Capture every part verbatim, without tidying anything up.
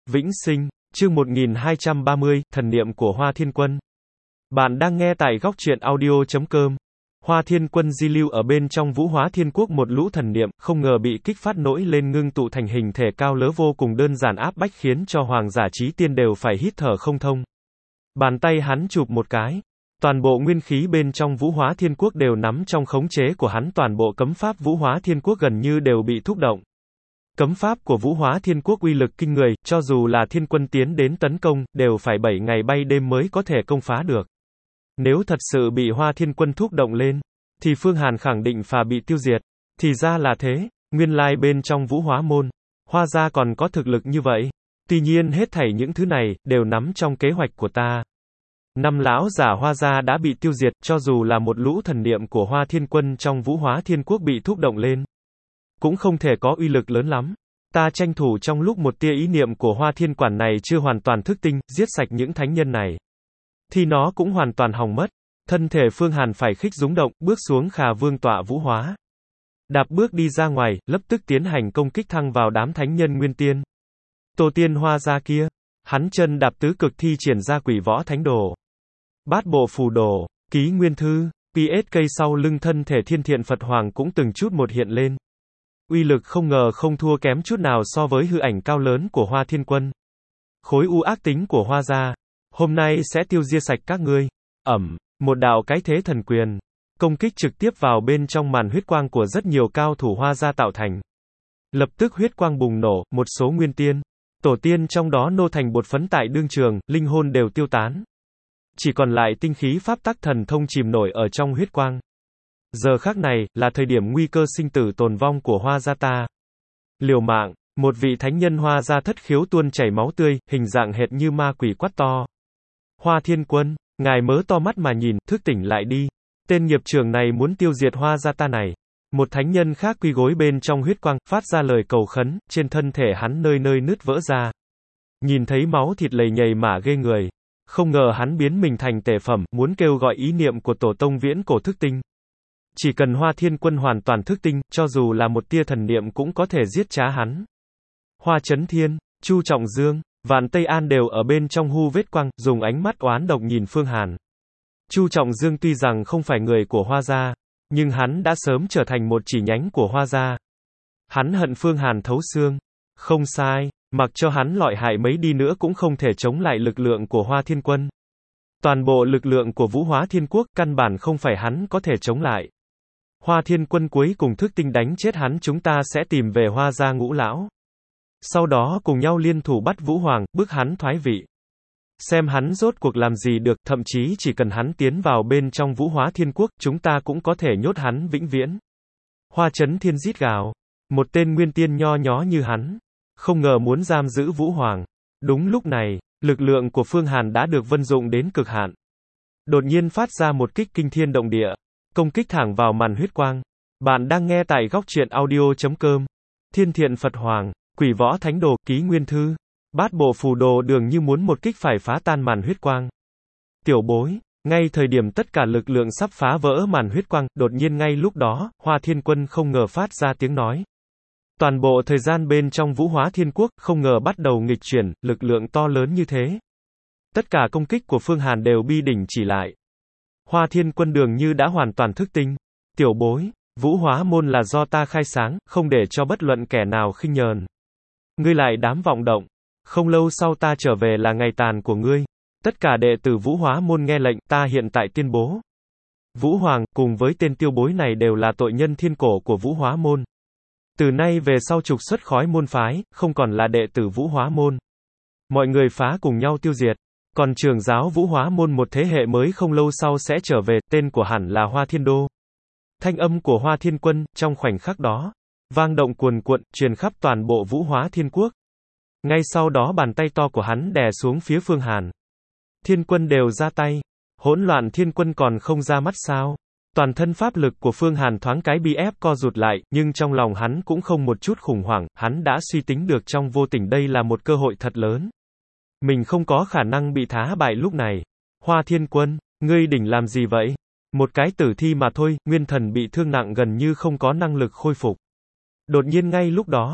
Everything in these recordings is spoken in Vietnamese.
Vĩnh sinh, chương một nghìn hai trăm ba mươi, thần niệm của Hoa Thiên Quân. Bạn đang nghe tại góc truyện audio chấm com. Hoa Thiên Quân di lưu ở bên trong Vũ Hóa Thiên Quốc, một lũ thần niệm, không ngờ bị kích phát nổi lên ngưng tụ thành hình thể cao lớn vô cùng đơn giản áp bách, khiến cho hoàng giả chí tiên đều phải hít thở không thông. Bàn tay hắn chụp một cái. Toàn bộ nguyên khí bên trong Vũ Hóa Thiên Quốc đều nắm trong khống chế của hắn, toàn bộ cấm pháp Vũ Hóa Thiên Quốc gần như đều bị thúc động. Cấm pháp của Vũ Hóa Thiên Quốc uy lực kinh người, cho dù là thiên quân tiến đến tấn công, đều phải bảy ngày bay đêm mới có thể công phá được. Nếu thật sự bị Hoa Thiên Quân thúc động lên, thì Phương Hàn khẳng định phà bị tiêu diệt. Thì ra là thế, nguyên lai bên trong Vũ Hóa môn, Hoa gia còn có thực lực như vậy. Tuy nhiên hết thảy những thứ này, đều nắm trong kế hoạch của ta. Năm lão giả Hoa gia đã bị tiêu diệt, cho dù là một lũ thần niệm của Hoa Thiên Quân trong Vũ Hóa Thiên Quốc bị thúc động lên, cũng không thể có uy lực lớn lắm. Ta tranh thủ trong lúc một tia ý niệm của Hoa Thiên Quản này chưa hoàn toàn thức tinh, giết sạch những thánh nhân này, thì nó cũng hoàn toàn hỏng mất. Thân thể Phương Hàn phải khích rúng động, bước xuống Khà Vương tọa Vũ Hóa. Đạp bước đi ra ngoài, lập tức tiến hành công kích thăng vào đám thánh nhân nguyên tiên. Tổ tiên Hoa gia kia, hắn chân đạp tứ cực thi triển ra Quỷ Võ Thánh Đồ, Bát Bộ Phù Đồ, Ký Nguyên Thư, pê ét ca sau lưng thân thể Thiên Thiện Phật Hoàng cũng từng chút một hiện lên. Uy lực không ngờ không thua kém chút nào so với hư ảnh cao lớn của Hoa Thiên Quân. Khối u ác tính của Hoa gia, hôm nay sẽ tiêu diệt sạch các ngươi. Ẩm, một đạo cái thế thần quyền, công kích trực tiếp vào bên trong màn huyết quang của rất nhiều cao thủ Hoa gia tạo thành. Lập tức huyết quang bùng nổ, một số nguyên tiên, tổ tiên trong đó nô thành bột phấn tại đương trường, linh hồn đều tiêu tán. Chỉ còn lại tinh khí pháp tắc thần thông chìm nổi ở trong huyết quang. Giờ khắc này, là thời điểm nguy cơ sinh tử tồn vong của Hoa gia ta. Liều mạng, một vị thánh nhân Hoa gia thất khiếu tuôn chảy máu tươi, hình dạng hệt như ma quỷ quát to. Hoa Thiên Quân, ngài mớ to mắt mà nhìn, thức tỉnh lại đi. Tên nghiệp trưởng này muốn tiêu diệt Hoa gia ta này. Một thánh nhân khác quy gối bên trong huyết quang, phát ra lời cầu khấn, trên thân thể hắn nơi nơi nứt vỡ ra. Nhìn thấy máu thịt lầy nhầy mà ghê người. Không ngờ hắn biến mình thành tể phẩm, muốn kêu gọi ý niệm của tổ tông viễn cổ thức tinh. Chỉ cần Hoa Thiên Quân hoàn toàn thức tinh, cho dù là một tia thần niệm cũng có thể giết trá hắn. Hoa Chấn Thiên, Chu Trọng Dương, Vạn Tây An đều ở bên trong hu vết quang, dùng ánh mắt oán độc nhìn Phương Hàn. Chu Trọng Dương tuy rằng không phải người của Hoa gia, nhưng hắn đã sớm trở thành một chỉ nhánh của Hoa gia. Hắn hận Phương Hàn thấu xương. Không sai, mặc cho hắn lợi hại mấy đi nữa cũng không thể chống lại lực lượng của Hoa Thiên Quân. Toàn bộ lực lượng của Vũ Hóa Thiên Quốc, căn bản không phải hắn có thể chống lại. Hoa Thiên Quân cuối cùng thức tinh đánh chết hắn, chúng ta sẽ tìm về Hoa gia ngũ lão. Sau đó cùng nhau liên thủ bắt Vũ Hoàng, bức hắn thoái vị. Xem hắn rốt cuộc làm gì được, thậm chí chỉ cần hắn tiến vào bên trong Vũ Hóa Thiên Quốc, chúng ta cũng có thể nhốt hắn vĩnh viễn. Hoa Chấn Thiên rít gào. Một tên nguyên tiên nho nhó như hắn, không ngờ muốn giam giữ Vũ Hoàng. Đúng lúc này, lực lượng của Phương Hàn đã được vận dụng đến cực hạn. Đột nhiên phát ra một kích kinh thiên động địa, công kích thẳng vào màn huyết quang. Bạn đang nghe tại góc truyện audio chấm com. Thiên Thiện Phật Hoàng, Quỷ Võ Thánh Đồ, Ký Nguyên Thư, Bát Bộ Phù Đồ dường như muốn một kích phải phá tan màn huyết quang. Tiểu bối, ngay thời điểm tất cả lực lượng sắp phá vỡ màn huyết quang, đột nhiên ngay lúc đó, Hoa Thiên Quân không ngờ phát ra tiếng nói. Toàn bộ thời gian bên trong Vũ Hóa Thiên Quốc, không ngờ bắt đầu nghịch chuyển, lực lượng to lớn như thế. Tất cả công kích của Phương Hàn đều bi đỉnh chỉ lại. Hoa Thiên Quân dường như đã hoàn toàn thức tinh. Tiểu bối, Vũ Hóa môn là do ta khai sáng, không để cho bất luận kẻ nào khinh nhờn. Ngươi lại dám vọng động. Không lâu sau ta trở về là ngày tàn của ngươi. Tất cả đệ tử Vũ Hóa môn nghe lệnh, ta hiện tại tuyên bố. Vũ Hoàng, cùng với tên tiêu bối này đều là tội nhân thiên cổ của Vũ Hóa môn. Từ nay về sau trục xuất khỏi môn phái, không còn là đệ tử Vũ Hóa môn. Mọi người phá cùng nhau tiêu diệt. Còn trưởng giáo Vũ Hóa môn một thế hệ mới không lâu sau sẽ trở về, tên của hẳn là Hoa Thiên Đô. Thanh âm của Hoa Thiên Quân, trong khoảnh khắc đó, vang động cuồn cuộn, truyền khắp toàn bộ Vũ Hóa Thiên Quốc. Ngay sau đó bàn tay to của hắn đè xuống phía Phương Hàn. Thiên Quân đều ra tay. Hỗn loạn Thiên Quân còn không ra mắt sao? Toàn thân pháp lực của Phương Hàn thoáng cái bị ép co rụt lại, nhưng trong lòng hắn cũng không một chút khủng hoảng, hắn đã suy tính được trong vô tình đây là một cơ hội thật lớn. Mình không có khả năng bị thá bại lúc này. Hoa Thiên Quân, ngươi định làm gì vậy? Một cái tử thi mà thôi, nguyên thần bị thương nặng gần như không có năng lực khôi phục. Đột nhiên ngay lúc đó,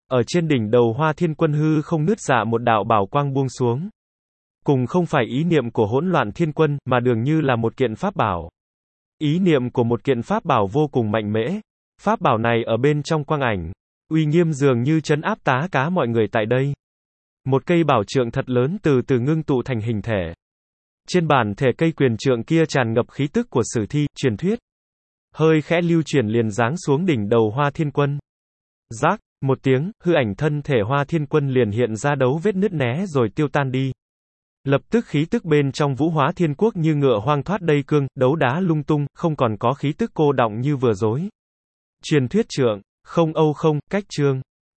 Ở trên đỉnh đầu Hoa Thiên Quân hư không nứt dạ một đạo bảo quang buông xuống. Cùng không phải ý niệm của hỗn loạn thiên quân, mà dường như là một kiện pháp bảo. Ý niệm của một kiện pháp bảo vô cùng mạnh mẽ. Pháp bảo này ở bên trong quang ảnh, uy nghiêm dường như trấn áp tá cá mọi người tại đây. Một cây bảo trượng thật lớn từ từ ngưng tụ thành hình thể. Trên bản thể cây quyền trượng kia tràn ngập khí tức của sử thi, truyền thuyết. Hơi khẽ lưu chuyển liền giáng xuống đỉnh đầu Hoa Thiên Quân. Rác, một tiếng, hư ảnh thân thể Hoa Thiên Quân liền hiện ra dấu vết nứt né rồi tiêu tan đi. Lập tức khí tức bên trong Vũ Hóa Thiên Quốc như ngựa hoang thoát đây cương, đấu đá lung tung, không còn có khí tức cô đọng như vừa rồi. Truyền thuyết trượng, không âu không, cách trương.